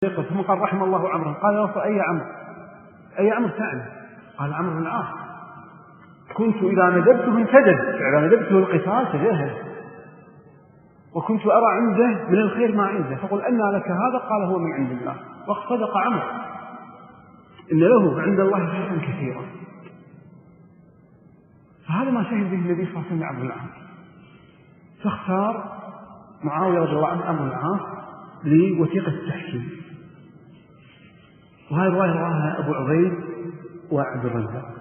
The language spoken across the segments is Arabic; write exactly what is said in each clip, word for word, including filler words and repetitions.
ثم قال رحم الله عمرو. قال يا رسول أي عمرو؟ أي عمرو تعني؟ قال عمرو بن العاص. كنت إذا ندبته انسجد، إذا ندبته القتال تجاهل، وكنت أرى عنده من الخير ما عنده، فقل أن لك هذا؟ قال هو من عند الله. وقد صدق عمرو، إن له عند الله خيرا كثيرا. فهذا ما شهد به النبي صلى الله عليه وسلم عمرو بن العاص، فاختار معاوية رضي الله عنه عمرو بن العاص لوثيقة التحكيم. وهذه الرواية رواها أبو عبيد وعبد الرزاق.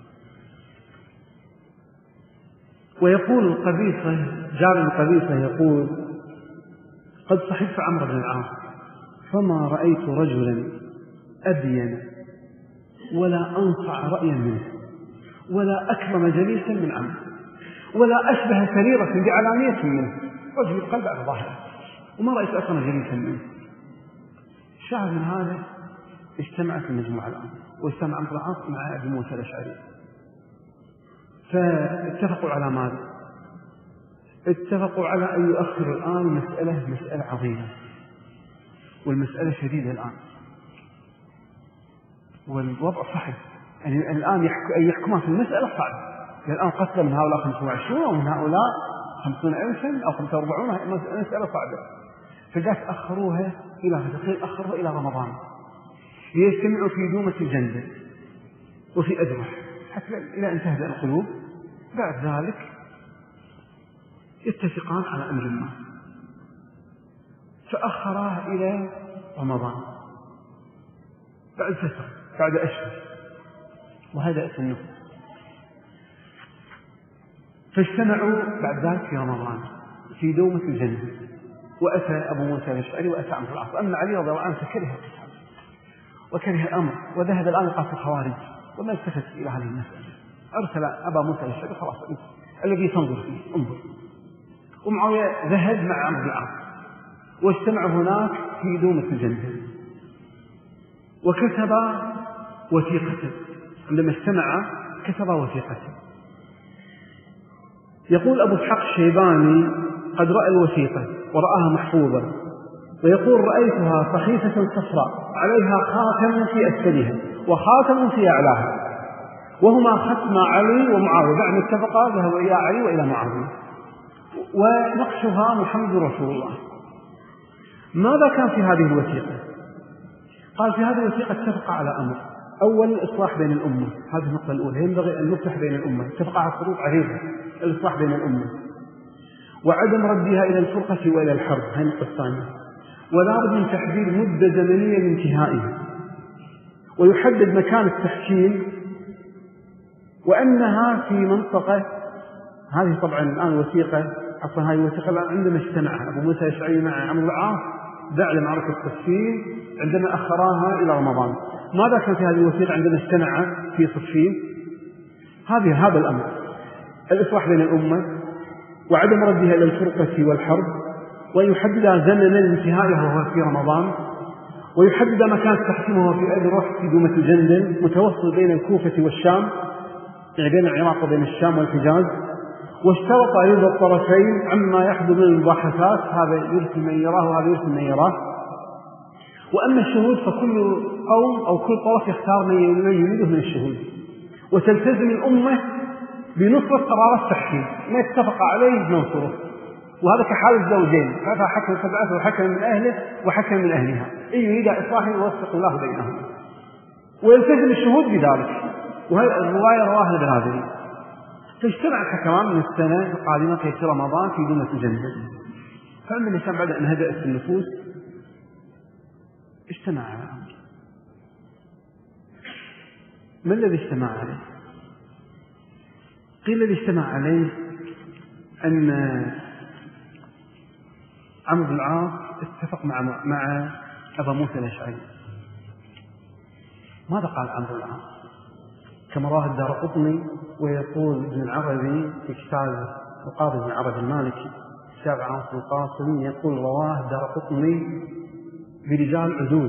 ويقول القبيصة، جابر القبيصة يقول قد صحبت عمرو بن العاص فما رأيت رجلا أبين ولا أنصع رأيا منه ولا أكرم جليسا من عمرو ولا أشبه سريرة بعلانية منه، رجل القلب على ظاهره، وما رأيت أكرم جليسا منه. شاهد من هذا اجتمعت المجموعة الآن، واجتمع عمرو بن العاص مع أبي موسى الأشعري، فاتفقوا على ماذا؟ اتفقوا على أن يؤخروا الآن مسألة مسألة عظيمة، والمسألة شديدة الآن، والوضع صعب. يعني الآن يحكمون في المسألة صعب. الآن قتل من هؤلاء خمسة وعشرين ومن هؤلاء خمسون ألفا أو خمسة وأربعون، مسألة صعبة. فجاءت أخروها إلى تقريبا أخروها إلى رمضان ليجتمعوا في دومة الجندل وفي أدرح حتى إلى أن تهدأ القلوب. بعد ذلك يتفقان على أمر ما، فأخراه إلى رمضان بعد فترة، بعد أشهر، وهذا اسم النفوس. فاجتمعوا بعد ذلك في رمضان في دومة الجندل، وأتى أبو موسى الأشعري وأتى عمرو بن العاص. أما علي رضي الله عنه فكره القتال وكره الأمر، وذهب الآن يقاتل الخوارج وما التفت إلى هذه المسألة. أرسل أبا موسى الأشعري خلاص الذي تنظر فيه انظر. ومعاوية ذهب مع عمرو بن العاص واجتمعوا هناك في دومة الجندل وكتب وثيقة. عندما اجتمع كتب وثيقة. يقول أبو إسحاق الشيباني قد رأى الوثيقة ورآها محفوظة، ويقول رأيتها صحيفة صفراء عليها خاتم في أسفلها وخاتم في أعلاها، وهما ختم علي ومعاوية. بعد اتفقا ذهبوا إلى علي وإلى معاوية، ونقشها محمد رسول الله. ماذا كان في هذه الوثيقة؟ قال في هذه الوثيقة اتفق على أمر: أول الإصلاح بين الأمة، هذه النقطة الأولى، ينبغي أن نصلح بين الأمة، اتفق على شروط عريضة الإصلاح بين الأمة، وعدم ردها إلى الفرقة وإلى الحرب، هذه النقطة الثانية، ولا بد من تحديد مدة زمنية لانتهائها، ويحدد مكان التحكيم، وأنها في منطقة. هذه طبعا الآن وثيقة، عفوا هذه الوثيقة الآن عندما اجتمع أبو موسى الأشعري مع عمرو بن العاص بعد معركة الصفين عندما أخراها إلى رمضان. ماذا كان في هذه الوثيقة عندما اجتمع في صفين؟ هذه هذا الأمر: الإصلاح بين الأمة، وعدم ردها إلى الفرقة والحرب، ويحدد زمنا لانتهائها وهو في رمضان، ويحدد مكان التحكيم وهو في أدرح في دومة الجندل متوسط بين الكوفة والشام، يعني بين العراق وبين الشام والحجاز. واشترط رضا الطرفين عما يحدث من المباحثات، هذا يرسل من يراه وهذا يرسل من يراه. وأما الشهود فكل قوم أو كل طرف يختار من يريده من الشهود، وتلتزم الأمة بنصرة قرار التحكيم، ما يتفق عليه ننصره. وهذا كحال الزوجين، هذا حكم سبعة وحكم من أهله وحكم من أهلها، إن يريد إصلاحا يوفق الله بينهم، ويلتزم الشهود بذلك. وهذه الرواية رواها البراذلي. فاجتمع الحكمان من السنة القادمة في رمضان في دومة الجندل. فأما الإسلام بعد أن هدأت النفوس اجتمع على أمر. ما الذي اجتمع عليه؟ قيل الذي اجتمع عليه أن عمرو بن العاص اتفق مع مع أبا موسى الأشعري. ماذا قال عمرو بن العاص؟ كما رواه الدارقطني، ويقول ابن العربي في كتاب القاضي ابن العربي المالكي كتاب عاصم القاسم، يقول رواه الدارقطني برجال عدول.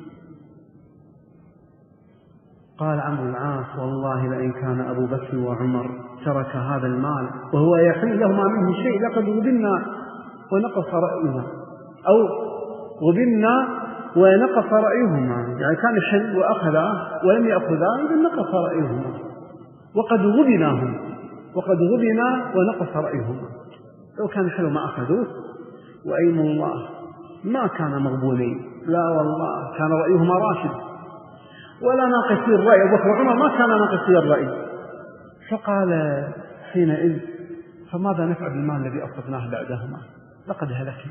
قال عمرو بن العاص: والله لئن كان أبو بكر وعمر ترك هذا المال وهو يحل لهما منه شيء لقد غبنا ونقص رأينا، أو غبنا ونقص رأيهما، يعني كان يحل وأخذا ولم يأخذا إذا نقص رأيهما، وقد غبناهم وقد غبنا ونقص رأيهما. لو كان يحلوا ما أخذوه، وأيم الله ما كان مغبونين، لا والله كان رأيهما راشد ولا ناقصي الرأي. أبو بكر وعمر ما كان ناقصي الرأي. فقال حينئذ فماذا نفعل بالمال الذي أصبناه بعدهما؟ لقد هلكنا،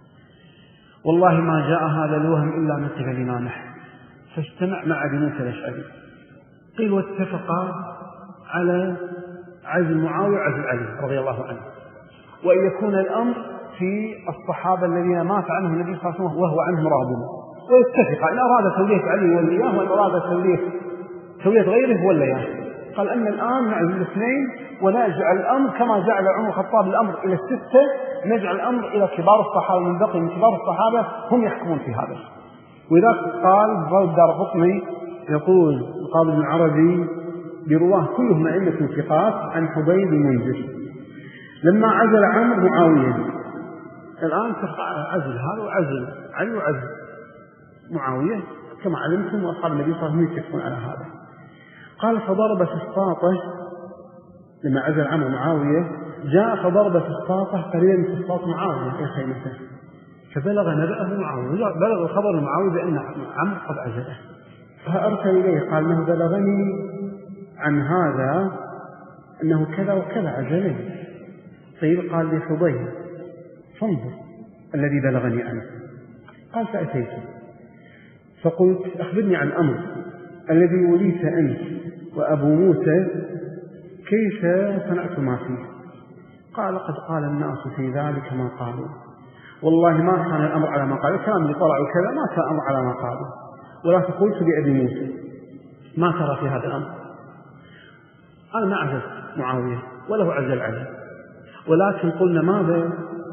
والله ما جاء هذا الوهم إلا من قبلنا نحن. فاجتمع مع أبي موسى الأشعري، قيل واتفقا على عزل معاوية وعزل علي رضي الله عنه، وأن يكون الأمر في الصحابة الذين مات عنهم النبي صلى الله عليه وسلم وهو عنهم راض، ويتفق إن أراد تولية علي والإياه وإن أراد تولية تولية غيره ولا إياه. قال أن الآن نعزل الاثنين ونجعل الأمر كما جعل عمر الخطاب الأمر إلى الستة، نجعل الأمر إلى كبار الصحابة من بقي من كبار الصحابة هم يحكمون في هذا. وذلك قال الدارقطني يقول القاضي ابن العربي برواه كلهم أئمة ثقات عن حبيب المنذر لما عزل عمرو معاوية. الآن تقع عزل هذا وعزل علي وعزل معاوية كما علمتم، وأصحاب النبي صلى الله عليه وسلم يتفقون على هذا. قال فضرب في الساطة لما عزل عمرو معاوية، جاء فضرب في الساطة قريبا من سطاط معاوية في خيمته، فبلغ نبأه معاوية، بلغ الخبر معاوية بأن عمرو قد عزله، فأرسل إليه قال انه بلغني عن هذا أنه كذا وكذا عزله. طيب قال لي حضير فانظر الذي بلغني عنه. قال فأتيت فقلت أخبرني عن أمر الذي وليت أنت وأبو موسى كيف صنعت ما فيه؟ قال لقد قال الناس في ذلك ما قالوا، والله ما كان الأمر على ما قالوا، الكلام اللي طلعوا كذا ما كان الأمر على ما قالوا. ولكن قلت لأبي موسى ما ترى في هذا الأمر؟ أنا ما عزلت معاوية وله عزل عليه، ولكن قلنا ماذا؟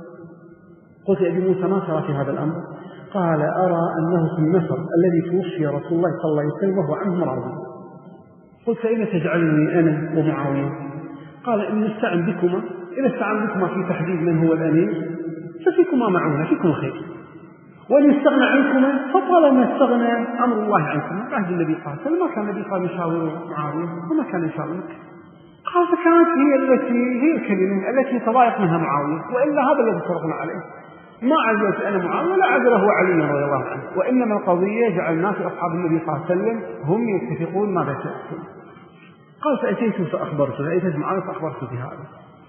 قلت لأبي موسى ما ترى في هذا الأمر؟ قال أرى أنه في النفر الذي توفي رسول الله صلى الله عليه وسلم وهو عنه راضي. قلت فإن تجعلني أنا ومعاوية؟ قال إن نستعن بكما، إذا استعن بكما في تحديد من هو الأمير ففيكما معونة، فيكم خير، وإن يستغنى عنكما فطالما استغنى أمر الله عنكما. بعد النبي قال فلما كان النبي قال يشاور معاوية وما كان يشاورك؟ قال فكانت هي التي هي الكلمة التي تضايق منها معاوية، وإلا هذا الذي اتفقنا عليه، ما عزلت أنا معاوية ولا عزله علي رضي الله عنه، وإنما القضية جعلنا في أصحاب النبي صلى الله عليه وسلم هم يتفقون ماذا سيحصل. قال فأتيت فأخبرته، فأتيت معاوية فأخبرته بهذا،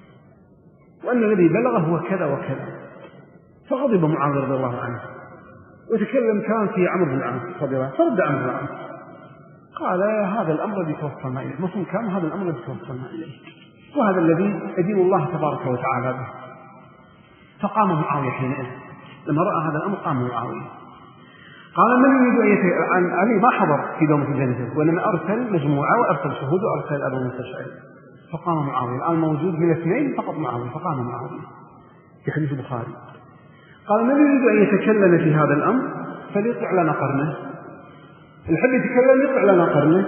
وأن الذي بلغه هو كذا وكذا. فغضب معاوية رضي الله عنه وتكلم كان في عمرو بن العاص رضي الله عنه، فرد عمرو بن العاص قال هذا الأمر الذي توصلنا إليه، مفهوم كان هذا الأمر الذي توصلنا إليه، وهذا الذي يدين الله تبارك وتعالى به. فقام معاوية حينئذ لما رأى هذا الأمر قام معاوية قال من يريد أن يتكلم؟ علي ما حضر في دومة الجنازة، وإنما أرسل مجموعة وأرسل شهود وأرسل أبو موسى الأشعري. فقام معاوية، الآن موجود من اثنين فقط معاوية، فقام معاوية في حديث البخاري قال من يريد أن يتكلم في هذا الأمر فليطلع لنا قرنه، الحب يتكلم يطلع لنا قرنه،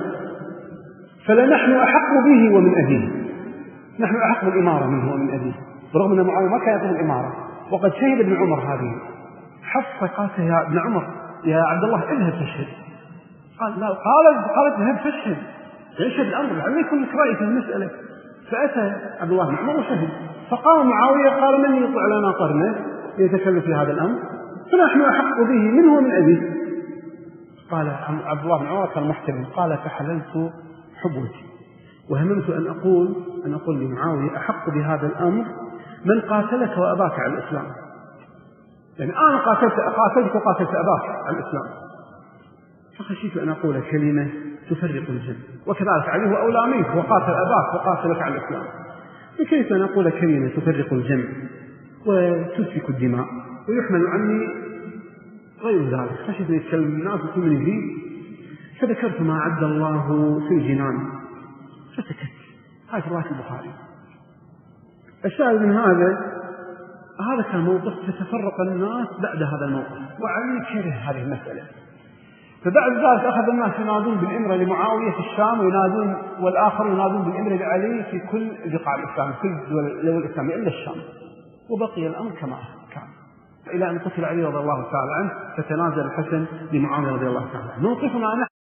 فلنحن أحق به ومن أبيه، نحن أحق بالإمارة منه ومن أبيه، برغم أن معاوية ما كان يطلب الإمارة. وقد شهد ابن عمر هذه، حفصة قالت يا ابن عمر يا عبد الله اذهب فاشهد، قال لا، قالت قالت اذهب فاشهد يشهد الأمر لعله يكون لك رأي في المسألة. فأتى عبد الله بن عمر وشهد، فقام معاوية قال من يطلع لنا قرنه يتكلم في هذا الأمر فنحن أحق به منه ومن أبيه. قال عبد الله بن عمر كان محترم قال فحللت حبوتي وهممت أن أقول أن أقول لمعاوية أحق بهذا الأمر من قاتلك وأباك على الإسلام، يعني أنا قاتلت قاتلت وقاتلت أباك على الإسلام، فخشيت أن أقول كلمة تفرق الجمع، وكذلك عليه أولى منك وقاتل أباك وقاتلك على الإسلام، فكيف أن أقول كلمة تفرق الجمع وتسفك الدماء ويحمل عني غير ذلك، خشيت أن يتكلم الناس وكل من يزيد، فذكرت ما عد الله في الجنان فسكت. هذا في رواية البخاري. الشاهد من هذا هذا كان موقف فتفرق الناس بعد هذا الموقف، وعلي كره هذه المسألة. فبعد ذلك أخذ الناس ينادون بالإمرة لمعاوية في الشام، وينادون والآخر ينادون بالإمرة لعلي في كل بقاع الإسلام، كل دول الإسلام إلا الشام، وبقي الأمر كما كان. إلى أن قتل علي رضي الله تعالى عنه، فتنازل الحسن لمعاوية رضي الله تعالى عنه. موقفنا